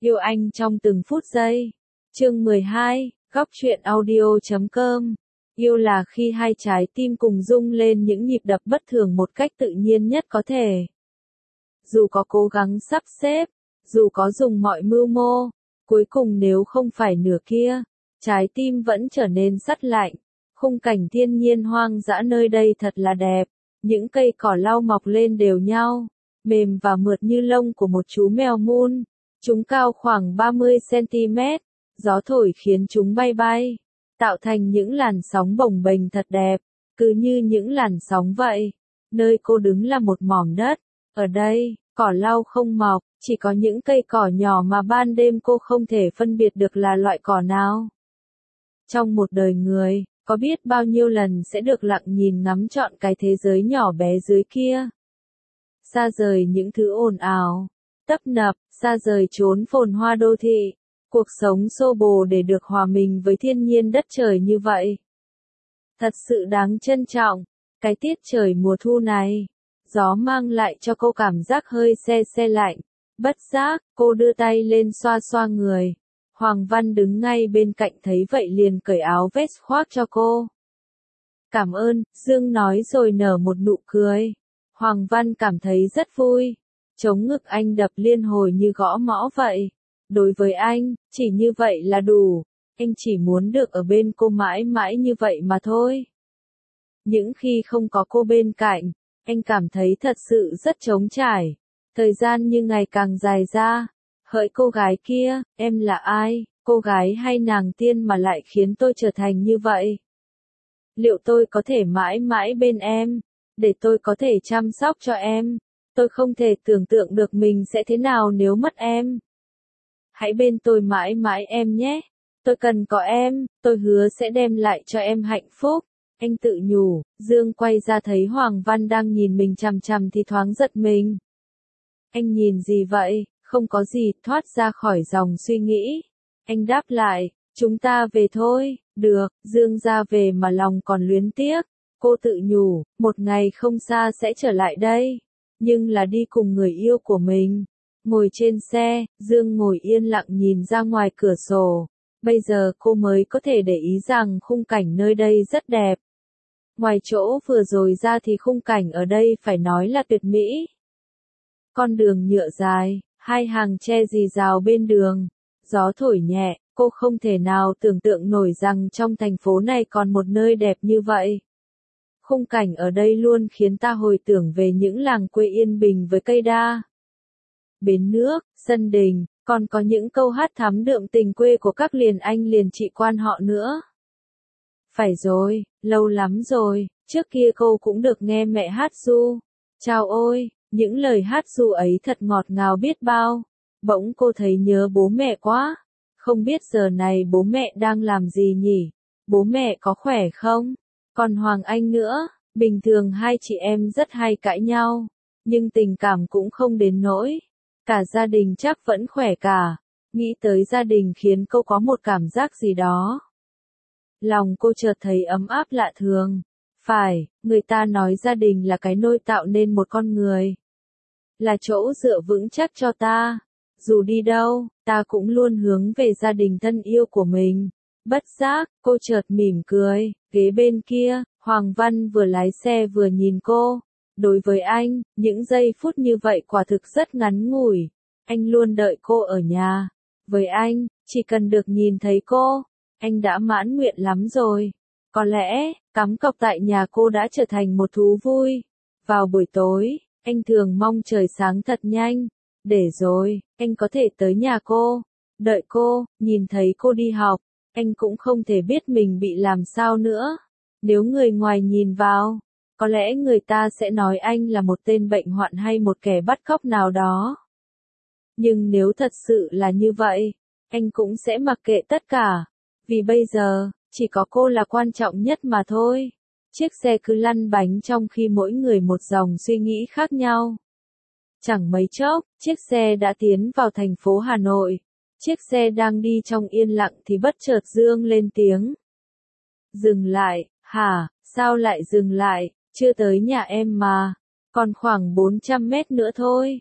Yêu anh trong từng phút giây. Chương 12, Góc truyện audio.com. Yêu là khi hai trái tim cùng rung lên những nhịp đập bất thường một cách tự nhiên nhất có thể. Dù có cố gắng sắp xếp, dù có dùng mọi mưu mô, cuối cùng nếu không phải nửa kia, trái tim vẫn trở nên sắt lạnh. Khung cảnh thiên nhiên hoang dã nơi đây thật là đẹp, những cây cỏ lau mọc lên đều nhau, mềm và mượt như lông của một chú mèo mun. Chúng cao khoảng 30 cm, gió thổi khiến chúng bay bay, tạo thành những làn sóng bồng bềnh thật đẹp, cứ như những làn sóng vậy. Nơi cô đứng là một mỏm đất, ở đây, cỏ lau không mọc, chỉ có những cây cỏ nhỏ mà ban đêm cô không thể phân biệt được là loại cỏ nào. Trong một đời người, có biết bao nhiêu lần sẽ được lặng nhìn ngắm trọn cái thế giới nhỏ bé dưới kia. Xa rời những thứ ồn ào, tấp nập, xa rời chốn phồn hoa đô thị, cuộc sống xô bồ để được hòa mình với thiên nhiên đất trời như vậy. Thật sự đáng trân trọng, cái tiết trời mùa thu này, gió mang lại cho cô cảm giác hơi se se lạnh, bất giác, cô đưa tay lên xoa xoa người. Hoàng Văn đứng ngay bên cạnh thấy vậy liền cởi áo vest khoác cho cô. Cảm ơn, Dương nói rồi nở một nụ cười. Hoàng Văn cảm thấy rất vui. Chống ngực anh đập liên hồi như gõ mõ vậy. Đối với anh, chỉ như vậy là đủ. Anh chỉ muốn được ở bên cô mãi mãi như vậy mà thôi. Những khi không có cô bên cạnh, anh cảm thấy thật sự rất trống trải. Thời gian như ngày càng dài ra. Hỡi cô gái kia, em là ai, cô gái hay nàng tiên mà lại khiến tôi trở thành như vậy? Liệu tôi có thể mãi mãi bên em, để tôi có thể chăm sóc cho em? Tôi không thể tưởng tượng được mình sẽ thế nào nếu mất em. Hãy bên tôi mãi mãi em nhé. Tôi cần có em, tôi hứa sẽ đem lại cho em hạnh phúc. Anh tự nhủ. Dương quay ra thấy Hoàng Văn đang nhìn mình chằm chằm thì thoáng giật mình. Anh nhìn gì vậy? Không có gì, thoát ra khỏi dòng suy nghĩ. Anh đáp lại, chúng ta về thôi. Được, Dương ra về mà lòng còn luyến tiếc. Cô tự nhủ, một ngày không xa sẽ trở lại đây. Nhưng là đi cùng người yêu của mình. Ngồi trên xe, Dương ngồi yên lặng nhìn ra ngoài cửa sổ. Bây giờ cô mới có thể để ý rằng khung cảnh nơi đây rất đẹp. Ngoài chỗ vừa rồi ra thì khung cảnh ở đây phải nói là tuyệt mỹ. Con đường nhựa dài, hai hàng tre rì rào bên đường, gió thổi nhẹ, cô không thể nào tưởng tượng nổi rằng trong thành phố này còn một nơi đẹp như vậy. Khung cảnh ở đây luôn khiến ta hồi tưởng về những làng quê yên bình với cây đa, bến nước, sân đình, còn có những câu hát thắm đượm tình quê của các liền anh liền chị quan họ nữa. Phải rồi, lâu lắm rồi, trước kia cô cũng được nghe mẹ hát ru. Chao ôi! Những lời hát ru ấy thật ngọt ngào biết bao. Bỗng cô thấy nhớ bố mẹ quá. Không biết giờ này bố mẹ đang làm gì nhỉ? Bố mẹ có khỏe không? Còn Hoàng Anh nữa, bình thường hai chị em rất hay cãi nhau. Nhưng tình cảm cũng không đến nỗi. Cả gia đình chắc vẫn khỏe cả. Nghĩ tới gia đình khiến cô có một cảm giác gì đó. Lòng cô chợt thấy ấm áp lạ thường. Phải, người ta nói gia đình là cái nôi tạo nên một con người. Là chỗ dựa vững chắc cho ta. Dù đi đâu, ta cũng luôn hướng về gia đình thân yêu của mình. Bất giác, cô chợt mỉm cười. Ghế bên kia, Hoàng Văn vừa lái xe vừa nhìn cô. Đối với anh, những giây phút như vậy quả thực rất ngắn ngủi. Anh luôn đợi cô ở nhà. Với anh, chỉ cần được nhìn thấy cô, anh đã mãn nguyện lắm rồi. Có lẽ, cắm cọc tại nhà cô đã trở thành một thú vui. Vào buổi tối, anh thường mong trời sáng thật nhanh, để rồi, anh có thể tới nhà cô, đợi cô, nhìn thấy cô đi học, anh cũng không thể biết mình bị làm sao nữa. Nếu người ngoài nhìn vào, có lẽ người ta sẽ nói anh là một tên bệnh hoạn hay một kẻ bắt cóc nào đó. Nhưng nếu thật sự là như vậy, anh cũng sẽ mặc kệ tất cả, vì bây giờ, chỉ có cô là quan trọng nhất mà thôi. Chiếc xe cứ lăn bánh trong khi mỗi người một dòng suy nghĩ khác nhau. Chẳng mấy chốc, chiếc xe đã tiến vào thành phố Hà Nội. Chiếc xe đang đi trong yên lặng thì bất chợt Dương lên tiếng. Dừng lại, hả, sao lại dừng lại, chưa tới nhà em mà, còn khoảng 400 mét nữa thôi.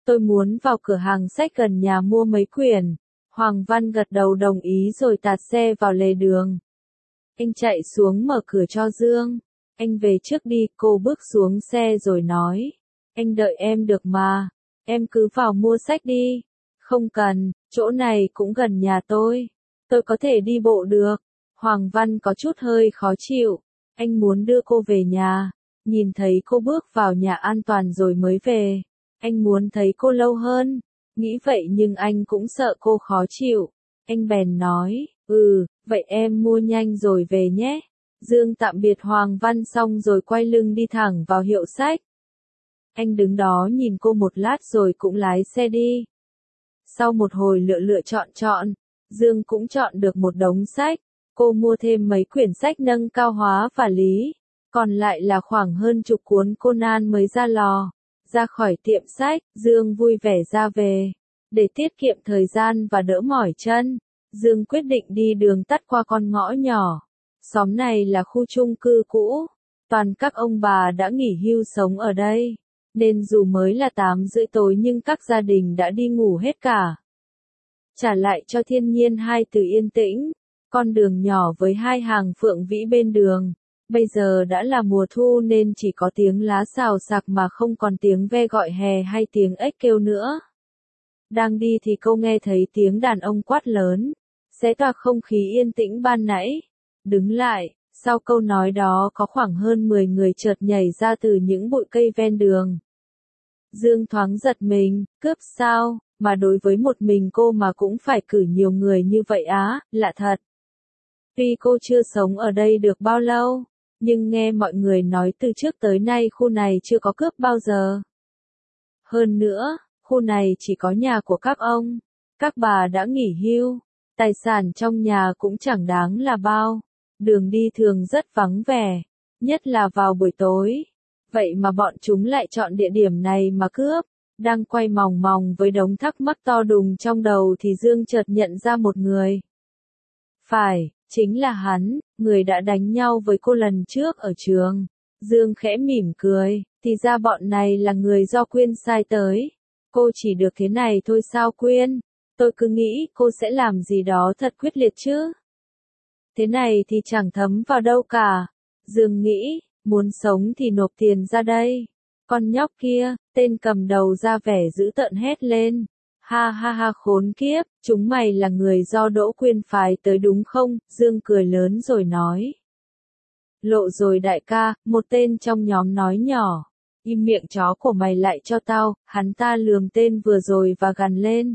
Tôi muốn vào cửa hàng sách gần nhà mua mấy quyển. Hoàng Văn gật đầu đồng ý rồi tạt xe vào lề đường. Anh chạy xuống mở cửa cho Dương. Anh về trước đi, cô bước xuống xe rồi nói. Anh đợi em được mà. Em cứ vào mua sách đi. Không cần, chỗ này cũng gần nhà tôi. Tôi có thể đi bộ được. Hoàng Văn có chút hơi khó chịu. Anh muốn đưa cô về nhà. Nhìn thấy cô bước vào nhà an toàn rồi mới về. Anh muốn thấy cô lâu hơn. Nghĩ vậy nhưng anh cũng sợ cô khó chịu. Anh bèn nói, vậy em mua nhanh rồi về nhé. Dương tạm biệt Hoàng Văn xong rồi quay lưng đi thẳng vào hiệu sách. Anh đứng đó nhìn cô một lát rồi cũng lái xe đi. Sau một hồi lựa chọn, Dương cũng chọn được một đống sách. Cô mua thêm mấy quyển sách nâng cao hóa và lý. Còn lại là khoảng hơn chục cuốn Conan mới ra lò. Ra khỏi tiệm sách, Dương vui vẻ ra về. Để tiết kiệm thời gian và đỡ mỏi chân, Dương quyết định đi đường tắt qua con ngõ nhỏ. Xóm này là khu chung cư cũ. Toàn các ông bà đã nghỉ hưu sống ở đây. Nên dù mới là 8:30 tối nhưng các gia đình đã đi ngủ hết cả. Trả lại cho thiên nhiên hai từ yên tĩnh. Con đường nhỏ với hai hàng phượng vĩ bên đường. Bây giờ đã là mùa thu nên chỉ có tiếng lá xào xạc mà không còn tiếng ve gọi hè hay tiếng ếch kêu nữa. Đang đi thì cô nghe thấy tiếng đàn ông quát lớn. Xé toạc không khí yên tĩnh ban nãy. Đứng lại, sau câu nói đó có khoảng hơn 10 người chợt nhảy ra từ những bụi cây ven đường. Dương thoáng giật mình, cướp sao, mà đối với một mình cô mà cũng phải cử nhiều người như vậy á, lạ thật. Tuy cô chưa sống ở đây được bao lâu, nhưng nghe mọi người nói từ trước tới nay khu này chưa có cướp bao giờ. Hơn nữa, khu này chỉ có nhà của các ông, các bà đã nghỉ hưu, tài sản trong nhà cũng chẳng đáng là bao. Đường đi thường rất vắng vẻ, nhất là vào buổi tối. Vậy mà bọn chúng lại chọn địa điểm này mà cướp. Đang quay mòng mòng với đống thắc mắc to đùng trong đầu thì Dương chợt nhận ra một người. Phải, chính là hắn, người đã đánh nhau với cô lần trước ở trường. Dương khẽ mỉm cười, thì ra bọn này là người do Quyên sai tới. Cô chỉ được thế này thôi sao Quyên? Tôi cứ nghĩ cô sẽ làm gì đó thật quyết liệt chứ. Thế này thì chẳng thấm vào đâu cả. Dương nghĩ, muốn sống thì nộp tiền ra đây. Con nhóc kia, tên cầm đầu ra vẻ dữ tợn hét lên. Ha ha ha khốn kiếp, chúng mày là người do Đỗ Quyên phái tới đúng không? Dương cười lớn rồi nói. Lộ rồi đại ca, một tên trong nhóm nói nhỏ. Im miệng chó của mày lại cho tao, hắn ta lườm tên vừa rồi và gằn lên.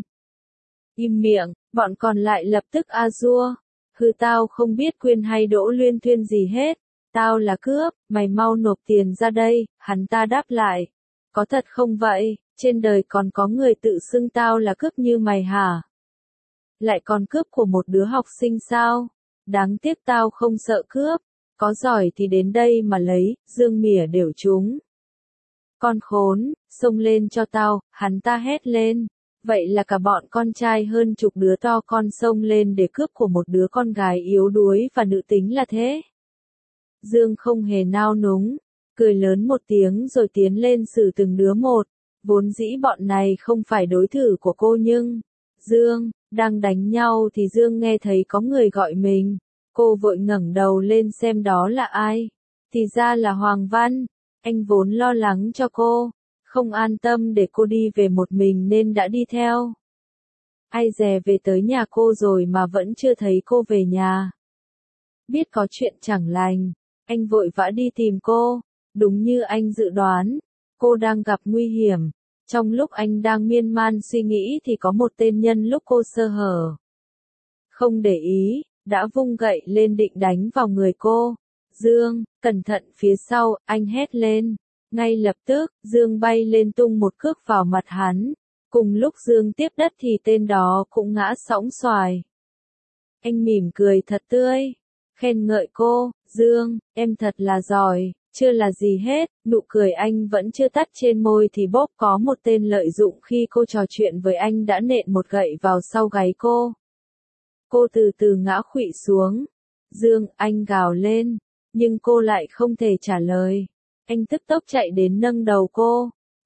Im miệng, bọn còn lại lập tức a dua. Hừ tao không biết Quyên hay Đỗ Luyên Thuyên gì hết. Tao là cướp, mày mau nộp tiền ra đây, hắn ta đáp lại. Có thật không vậy, trên đời còn có người tự xưng tao là cướp như mày hả? Lại còn cướp của một đứa học sinh sao? Đáng tiếc tao không sợ cướp, có giỏi thì đến đây mà lấy, Dương mỉa đều chúng. Con khốn, xông lên cho tao, hắn ta hét lên. Vậy là cả bọn con trai hơn chục đứa to con xông lên để cướp của một đứa con gái yếu đuối và nữ tính là thế. Dương không hề nao núng, cười lớn một tiếng rồi tiến lên xử từng đứa một. Vốn dĩ bọn này không phải đối thủ của cô nhưng, Dương, đang đánh nhau thì Dương nghe thấy có người gọi mình. Cô vội ngẩng đầu lên xem đó là ai. Thì ra là Hoàng Văn, anh vốn lo lắng cho cô, không an tâm để cô đi về một mình nên đã đi theo. Ai dè về tới nhà cô rồi mà vẫn chưa thấy cô về nhà. Biết có chuyện chẳng lành, anh vội vã đi tìm cô. Đúng như anh dự đoán, cô đang gặp nguy hiểm. Trong lúc anh đang miên man suy nghĩ thì có một tên nhân lúc cô sơ hở. Không để ý, đã vung gậy lên định đánh vào người cô. Dương, cẩn thận phía sau, anh hét lên. Ngay lập tức, Dương bay lên tung một cước vào mặt hắn. Cùng lúc Dương tiếp đất thì tên đó cũng ngã sõng xoài. Anh mỉm cười thật tươi, khen ngợi cô. Dương, em thật là giỏi. Chưa là gì hết, nụ cười anh vẫn chưa tắt trên môi thì bốp có một tên lợi dụng khi cô trò chuyện với anh đã nện một gậy vào sau gáy cô. Cô từ từ ngã khuỵu xuống. Dương, anh gào lên, nhưng cô lại không thể trả lời. Anh tức tốc chạy đến nâng đầu cô.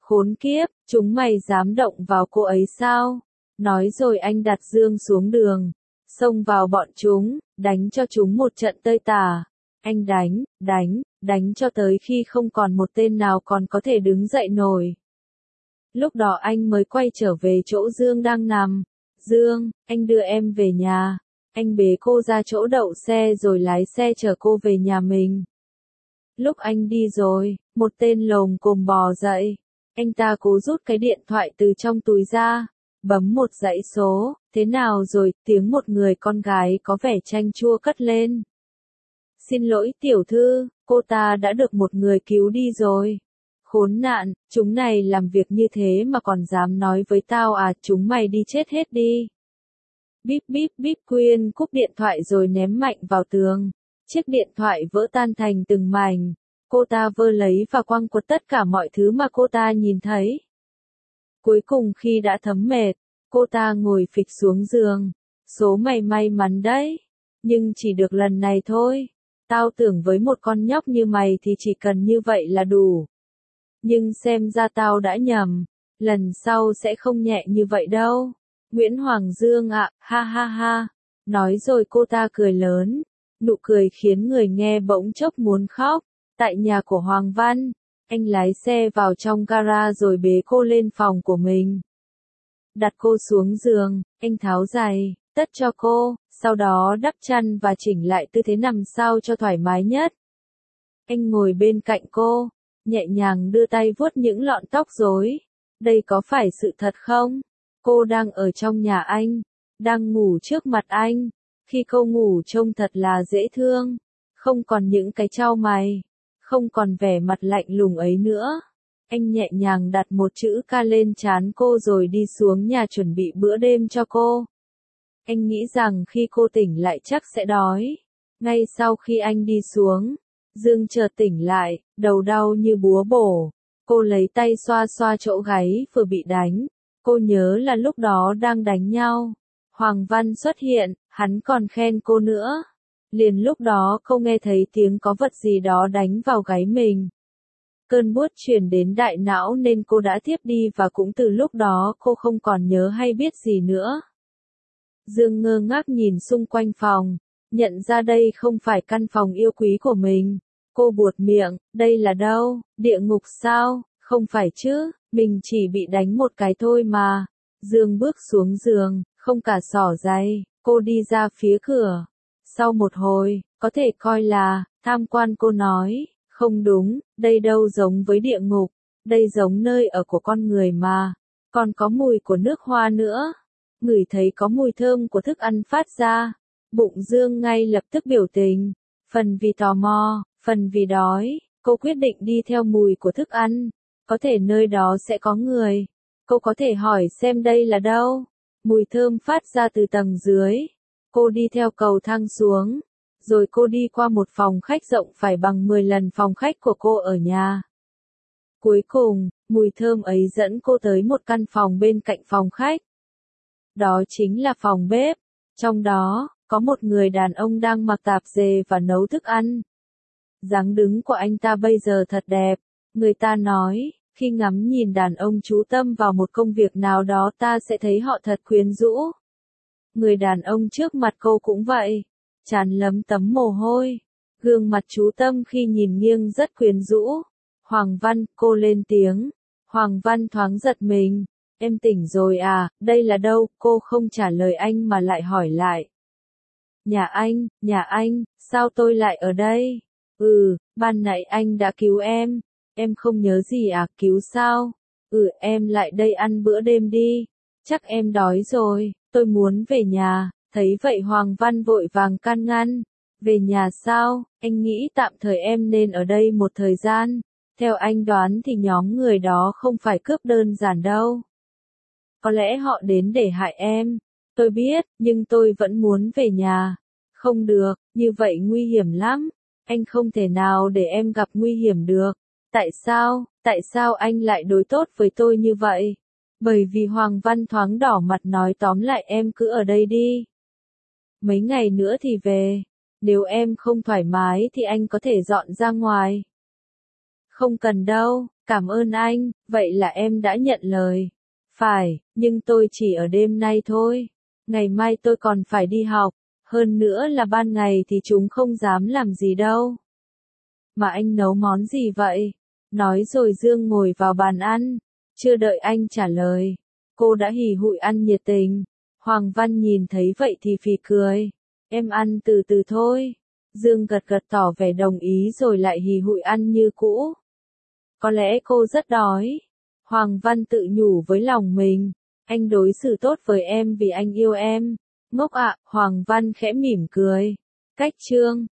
Khốn kiếp, chúng mày dám động vào cô ấy sao? Nói rồi anh đặt Dương xuống đường, xông vào bọn chúng, đánh cho chúng một trận tơi tả. Anh đánh cho tới khi không còn một tên nào còn có thể đứng dậy nổi. Lúc đó anh mới quay trở về chỗ Dương đang nằm. Dương, anh đưa em về nhà. Anh bế cô ra chỗ đậu xe rồi lái xe chở cô về nhà mình. Lúc anh đi rồi, một tên lồm cồm bò dậy. Anh ta cố rút cái điện thoại từ trong túi ra, bấm một dãy số, thế nào rồi, tiếng một người con gái có vẻ chanh chua cất lên. Xin lỗi tiểu thư, cô ta đã được một người cứu đi rồi. Khốn nạn, chúng này làm việc như thế mà còn dám nói với tao à, chúng mày đi chết hết đi. Bíp bíp bíp, Quyên cúp điện thoại rồi ném mạnh vào tường. Chiếc điện thoại vỡ tan thành từng mảnh. Cô ta vơ lấy và quăng quật tất cả mọi thứ mà cô ta nhìn thấy. Cuối cùng khi đã thấm mệt, cô ta ngồi phịch xuống giường. Số mày may mắn đấy. Nhưng chỉ được lần này thôi. Tao tưởng với một con nhóc như mày thì chỉ cần như vậy là đủ. Nhưng xem ra tao đã nhầm. Lần sau sẽ không nhẹ như vậy đâu. Nguyễn Hoàng Dương ạ, ha ha ha. Nói rồi cô ta cười lớn. Nụ cười khiến người nghe bỗng chốc muốn khóc. Tại nhà của Hoàng Văn, anh lái xe vào trong gara rồi bế cô lên phòng của mình. Đặt cô xuống giường, anh tháo giày, tất cho cô, sau đó đắp chăn và chỉnh lại tư thế nằm sao cho thoải mái nhất. Anh ngồi bên cạnh cô, nhẹ nhàng đưa tay vuốt những lọn tóc rối. Đây có phải sự thật không? Cô đang ở trong nhà anh, đang ngủ trước mặt anh. Khi cô ngủ trông thật là dễ thương, không còn những cái chau mày, không còn vẻ mặt lạnh lùng ấy nữa. Anh nhẹ nhàng đặt một chữ K lên trán cô rồi đi xuống nhà chuẩn bị bữa đêm cho cô. Anh nghĩ rằng khi cô tỉnh lại chắc sẽ đói. Ngay sau khi anh đi xuống, Dương chợt tỉnh lại, đầu đau như búa bổ. Cô lấy tay xoa xoa chỗ gáy vừa bị đánh. Cô nhớ là lúc đó đang đánh nhau. Hoàng Văn xuất hiện, hắn còn khen cô nữa. Liền lúc đó cô nghe thấy tiếng có vật gì đó đánh vào gáy mình. Cơn buốt truyền đến đại não nên cô đã thiếp đi và cũng từ lúc đó cô không còn nhớ hay biết gì nữa. Dương ngơ ngác nhìn xung quanh phòng, nhận ra đây không phải căn phòng yêu quý của mình. Cô buột miệng, đây là đâu, địa ngục sao, không phải chứ, mình chỉ bị đánh một cái thôi mà. Dương bước xuống giường, không cả xỏ giày, cô đi ra phía cửa. Sau một hồi, có thể coi là tham quan, cô nói, không đúng, đây đâu giống với địa ngục, đây giống nơi ở của con người mà, còn có mùi của nước hoa nữa. Ngửi thấy có mùi thơm của thức ăn phát ra, bụng Dương ngay lập tức biểu tình, phần vì tò mò, phần vì đói, cô quyết định đi theo mùi của thức ăn, có thể nơi đó sẽ có người. Cô có thể hỏi xem đây là đâu. Mùi thơm phát ra từ tầng dưới. Cô đi theo cầu thang xuống. Rồi cô đi qua một phòng khách rộng phải bằng 10 lần phòng khách của cô ở nhà. Cuối cùng, mùi thơm ấy dẫn cô tới một căn phòng bên cạnh phòng khách. Đó chính là phòng bếp. Trong đó, có một người đàn ông đang mặc tạp dề và nấu thức ăn. Dáng đứng của anh ta bây giờ thật đẹp. Người ta nói, khi ngắm nhìn đàn ông chú tâm vào một công việc nào đó ta sẽ thấy họ thật quyến rũ. Người đàn ông trước mặt cô cũng vậy. Trán lấm tấm mồ hôi. Gương mặt chú tâm khi nhìn nghiêng rất quyến rũ. Hoàng Văn, cô lên tiếng. Hoàng Văn thoáng giật mình. Em tỉnh rồi à, đây là đâu? Cô không trả lời anh mà lại hỏi lại. Nhà anh, sao tôi lại ở đây? Ban nãy anh đã cứu em không nhớ gì à, cứu sao? Em lại đây ăn bữa đêm đi. Chắc em đói rồi, tôi muốn về nhà. Thấy vậy Hoàng Văn vội vàng can ngăn. Về nhà sao, anh nghĩ tạm thời em nên ở đây một thời gian. Theo anh đoán thì nhóm người đó không phải cướp đơn giản đâu. Có lẽ họ đến để hại em. Tôi biết, nhưng tôi vẫn muốn về nhà. Không được, như vậy nguy hiểm lắm. Anh không thể nào để em gặp nguy hiểm được. Tại sao anh lại đối tốt với tôi như vậy? Bởi vì Hoàng Văn thoáng đỏ mặt nói tóm lại em cứ ở đây đi. Mấy ngày nữa thì về. Nếu em không thoải mái thì anh có thể dọn ra ngoài. Không cần đâu, Cảm ơn anh, vậy là em đã nhận lời. Phải, nhưng tôi chỉ ở đêm nay thôi. Ngày mai tôi còn phải đi học, hơn nữa là ban ngày thì chúng không dám làm gì đâu. Mà anh nấu món gì vậy? Nói rồi Dương ngồi vào bàn ăn, chưa đợi anh trả lời. Cô đã hì hụi ăn nhiệt tình. Hoàng Văn nhìn thấy vậy thì phì cười. Em ăn từ từ thôi. Dương gật gật tỏ vẻ đồng ý rồi lại hì hụi ăn như cũ. Có lẽ cô rất đói. Hoàng Văn tự nhủ với lòng mình. Anh đối xử tốt với em vì anh yêu em. Ngốc ạ, Hoàng Văn khẽ mỉm cười. Cách chương